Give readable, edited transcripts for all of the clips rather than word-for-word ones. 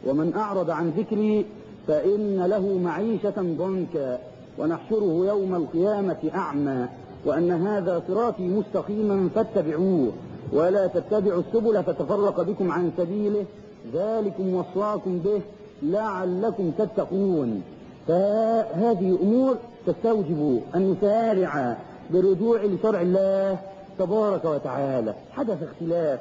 ومن أعرض عن ذكري فإن له معيشة ضنكا ونحشره يوم القيامة أعمى وأن هذا صراطي مستقيما فاتبعوه ولا تتبعوا السبل فتفرق بكم عن سبيله ذلكم وصاكم به لعلكم تتقون. فهذه أمور تستوجب أن نسارع بالرجوع لشرع الله تبارك وتعالى. حدث اختلاف،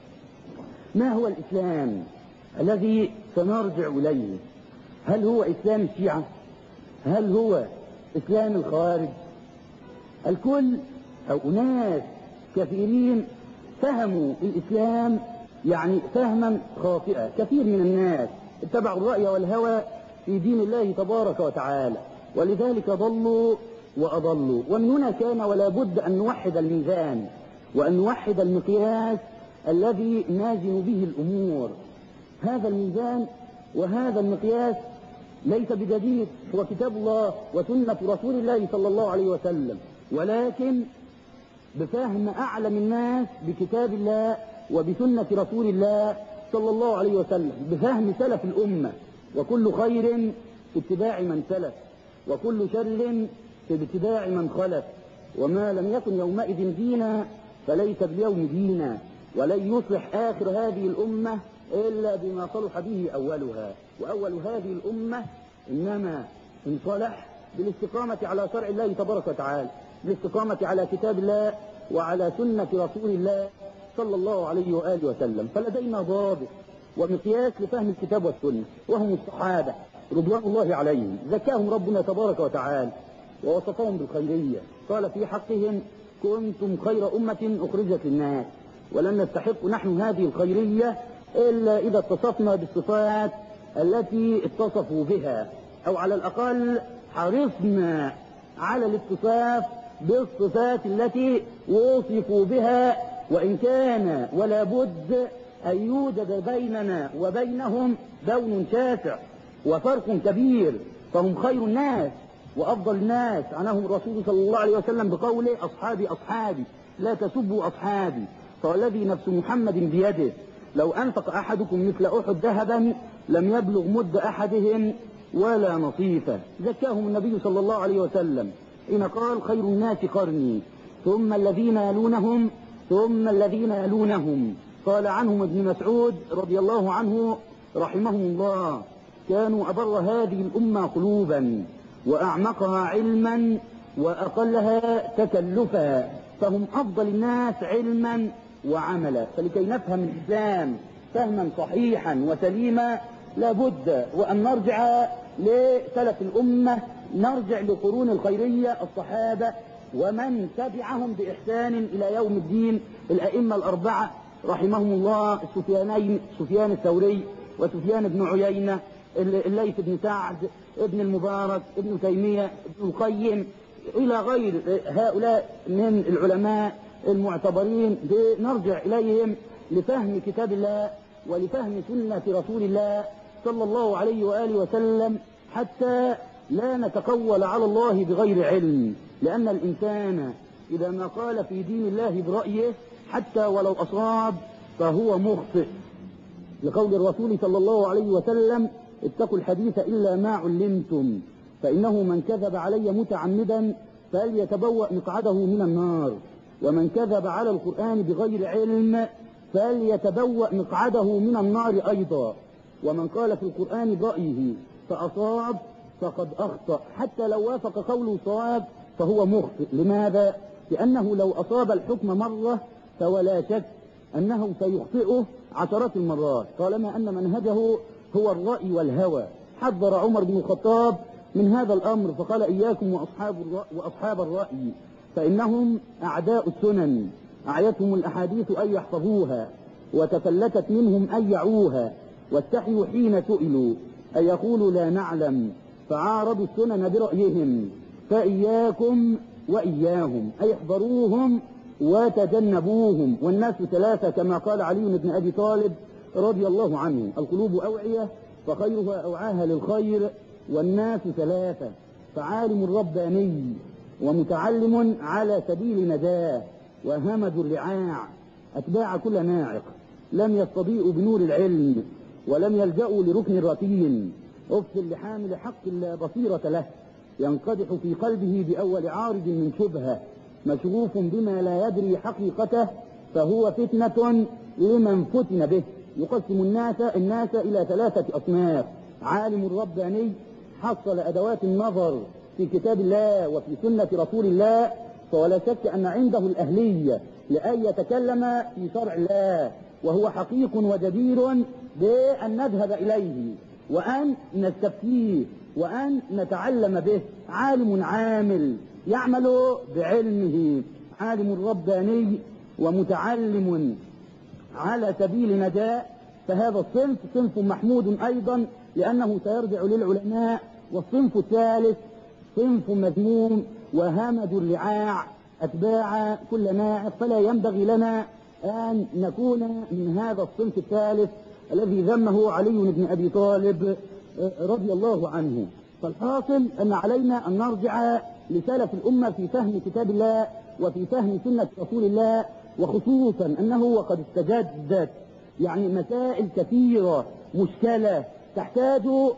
ما هو الإسلام الذي سنرجع إليه؟ هل هو إسلام الشيعة؟ هل هو إسلام الخوارج؟ الكل أو أناس كثيرين فهموا الإسلام يعني فهما خاطئا. كثير من الناس اتبعوا الرأي والهوى في دين الله تبارك وتعالى، ولذلك ضلوا وأضلوا. ومن هنا كان ولا بد أن نوحد الميزان وأن نوحد المقياس الذي نازن به الأمور. هذا الميزان وهذا المقياس ليس بجديد، هو كتاب الله وسنة رسول الله صلى الله عليه وسلم، ولكن بفهم أعلم الناس بكتاب الله وبسنة رسول الله صلى الله عليه وسلم، بفهم سلف الأمة. وكل خير في اتباع من سلف وكل شر في اتباع من خلف، وما لم يكن يومئذ دينا فليس اليوم دينا، ولن يصلح آخر هذه الأمة إلا بما صلح به أولها. وأول هذه الأمة إنما انصلح بالاستقامة على شرع الله تبارك وتعالى، بالاستقامة على كتاب الله وعلى سنة رسول الله صلى الله عليه وآله وسلم. فلدينا ضابط ومقياس لفهم الكتاب والسنة، وهم الصحابة رضوان الله عليهم. زكاهم ربنا تبارك وتعالى ووصفهم بالخيرية، قال في حقهم كنتم خير أمة أخرجت للناس، ولن نستحق نحن هذه الخيرية إلا إذا اتصفنا بالصفات التي اتصفوا بها، أو على الأقل حرصنا على الاتصاف بالصفات التي وصفوا بها، وإن كان ولا بد أن يوجد بيننا وبينهم بون شاسع وفرق كبير. فهم خير الناس وأفضل الناس، عنهم الرسول صلى الله عليه وسلم بقوله أصحابي أصحابي لا تسبوا أصحابي، فوالذي نفس محمد بيده لو أنفق أحدكم مثل أحد ذهبا لم يبلغ مد أحدهم ولا نصيفه. زكاهم النبي صلى الله عليه وسلم إن قال خير الناس قرني ثم الذين يلونهم ثم الذين يلونهم. قال عنهم ابن مسعود رضي الله عنه رحمهم الله كانوا أبر هذه الأمة قلوبا وأعمقها علما وأقلها تكلفا، فهم أفضل الناس علما وعملا. فلكي نفهم الإسلام فهما صحيحا وسليما لابد وأن نرجع لسلف الأمة، نرجع لقرون الخيرية الصحابة ومن تبعهم بإحسان إلى يوم الدين، الأئمة الأربعة رحمهم الله، سفيان الثوري وسفيان بن عيينة، الليث بن سعد، ابن المبارك، ابن تيمية، ابن القيم، إلى غير هؤلاء من العلماء المعتبرين. نرجع إليهم لفهم كتاب الله ولفهم سنة رسول الله صلى الله عليه وآله وسلم، حتى لا نتقول على الله بغير علم، لأن الإنسان إذا ما قال في دين الله برأيه حتى ولو أصاب فهو مخطئ، لقول الرسول صلى الله عليه وسلم اتقوا الحديث إلا ما علمتم فإنه من كذب علي متعمدا فليتبوأ مقعده من النار، ومن كذب على القرآن بغير علم فليتبوأ مقعده من النار أيضا، ومن قال في القرآن برأيه فأصاب فقد أخطأ، حتى لو وافق قوله صواب فهو مخطئ. لماذا؟ لأنه لو أصاب الحكم مرة فولا شك أنه سيخطئه عشرات المرات، طالما أن منهجه هو الرأي والهوى. حذر عمر بن الخطاب من هذا الأمر فقال إياكم وأصحاب الرأي فإنهم أعداء السنن، أعيتهم الأحاديث أن يحفظوها وتفلتت منهم أن يعوها، واستحيوا حين سئلوا أن يقولوا لا نعلم، فعارضوا السنن برأيهم، فإياكم وإياهم أي احذروهم وتجنبوهم. والناس ثلاثة كما قال علي بن أبي طالب رضي الله عنه القلوب أوعية فخيرها أوعاها للخير، والناس ثلاثة فعالم رباني ومتعلم على سبيل نجاة وهمج الرعاع أتباع كل ناعق لم يستضيئوا بنور العلم ولم يلجأوا لركن الرتين. أفصل لحامل حق لا بصيرة له، ينقدح في قلبه بأول عارض من شبهة، مشغوف بما لا يدري حقيقته، فهو فتنة لمن فتن به. يقسم الناس إلى 3 أصناف: عالم رباني حصل أدوات النظر في كتاب الله وفي سنة رسول الله، فولا شك أن عنده الأهلية لأن يتكلم في شرع الله، وهو حقيق وجدير بأن نذهب إليه وأن نستفتيه وأن نتعلم به. عالم عامل يعمل بعلمه، عالم رباني ومتعلم على سبيل نجاة، فهذا الصنف صنف محمود أيضا لأنه سيرجع للعلماء. والصنف الثالث صنف مذموم وهمج الرعاع أتباع كل ناعق، فلا ينبغي لنا أن نكون من هذا الصنف الثالث الذي ذمه علي بن أبي طالب رضي الله عنه. فالحاصل أن علينا أن نرجع لسلف الأمة في فهم كتاب الله وفي فهم سنة رسول الله، وخصوصا أنه وقد استجدت يعني مسائل كثيرة مشكلة تحتاج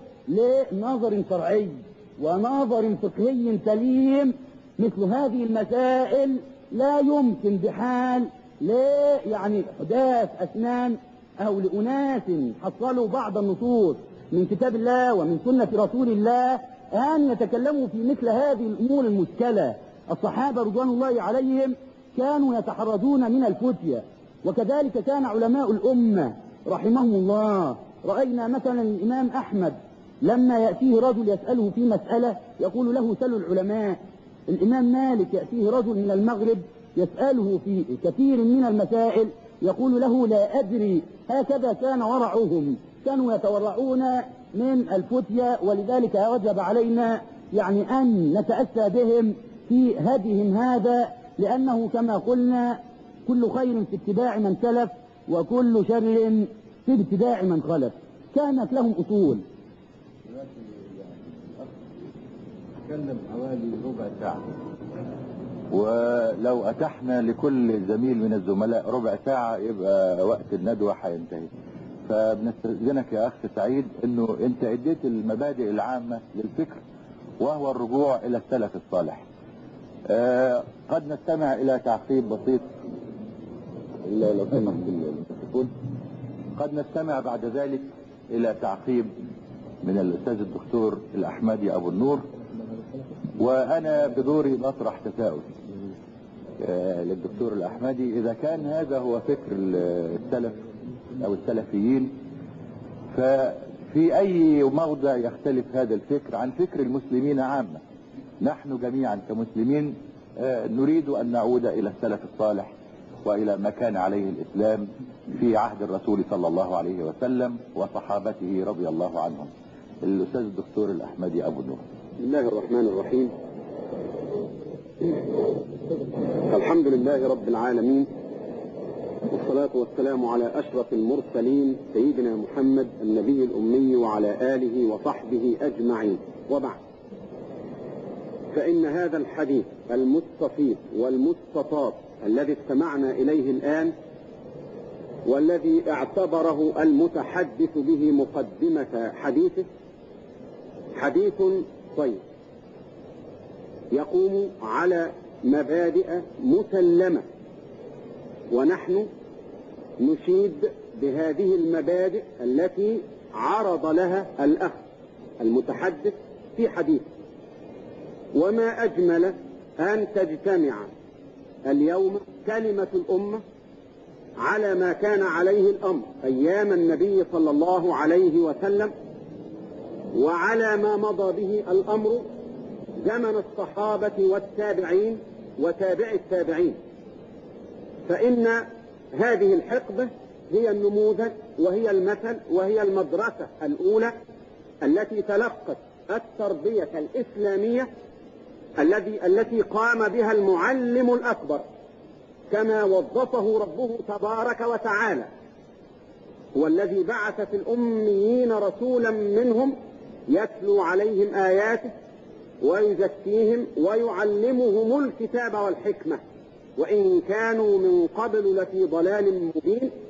لنظر شرعي ونظر فقهي سليم. مثل هذه المسائل لا يمكن بحال يعني حداث أسنان أو لأناس حصلوا بعض النصوص من كتاب الله ومن سنة رسول الله أن يتكلموا في مثل هذه الأمور المشكلة. الصحابة رضوان الله عليهم كانوا يتحرزون من الفتية، وكذلك كان علماء الأمة رحمهم الله. رأينا مثلا الإمام أحمد لما يأتيه رجل يسأله في مسألة يقول له سلوا العلماء. الإمام مالك يأتيه رجل من المغرب يسأله في كثير من المسائل يقول له لا أدري. هكذا كان ورعهم، كانوا يتورعون من الفتية، ولذلك وجب علينا يعني أن نتأسى بهم في هديهم هذا، لأنه كما قلنا كل خير في اتباع من سلف وكل شر في اتباع من خلف. كانت لهم أصول. تكلم حوالي ربع ساعة، ولو أتحنا لكل زميل من الزملاء ربع ساعة يبقى وقت الندوة هينتهي. فبنستأذنك يا أخ سعيد أنه أنت اديت المبادئ العامة للفكر وهو الرجوع إلى السلف الصالح. قد نستمع إلى تعقيب بسيط لو سمحت بالتليفون. قد نستمع بعد ذلك إلى تعقيب من الأستاذ الدكتور الأحمدي أبو النور، وأنا بدوري بطرح تساؤل للدكتور الأحمدي: إذا كان هذا هو فكر السلف أو السلفيين، ففي أي موضع يختلف هذا الفكر عن فكر المسلمين عامة؟ نحن جميعا كمسلمين نريد أن نعود إلى السلف الصالح وإلى ما كان عليه الإسلام في عهد الرسول صلى الله عليه وسلم وصحابته رضي الله عنهم. الأستاذ الدكتور الأحمدي أبو النور. بسم الله الرحمن الرحيم. الحمد لله رب العالمين، والصلاة والسلام على أشرف المرسلين سيدنا محمد النبي الأمي وعلى آله وصحبه أجمعين، وبعد. فإن هذا الحديث المستفيض والمستطاب الذي استمعنا إليه الآن، والذي اعتبره المتحدث به مقدمة حديثه، حديث طيب يقوم على مبادئ مسلمة، ونحن نشيد بهذه المبادئ التي عرض لها الأخ المتحدث في حديثه. وما أجمل أن تجتمع اليوم كلمة الأمة على ما كان عليه الأمر أيام النبي صلى الله عليه وسلم، وعلى ما مضى به الأمر زمن الصحابة والتابعين وتابع التابعين. فإن هذه الحقبة هي النموذج وهي المثل وهي المدرسة الأولى التي تلقت التربية الإسلامية التي قام بها المعلم الأكبر، كما وظفه ربه تبارك وتعالى، هو الذي بعث في الأميين رسولا منهم يتلو عليهم آياته ويزكيهم ويعلمهم الكتاب والحكمة، وإن كانوا من قبل لفي ضلال مبين.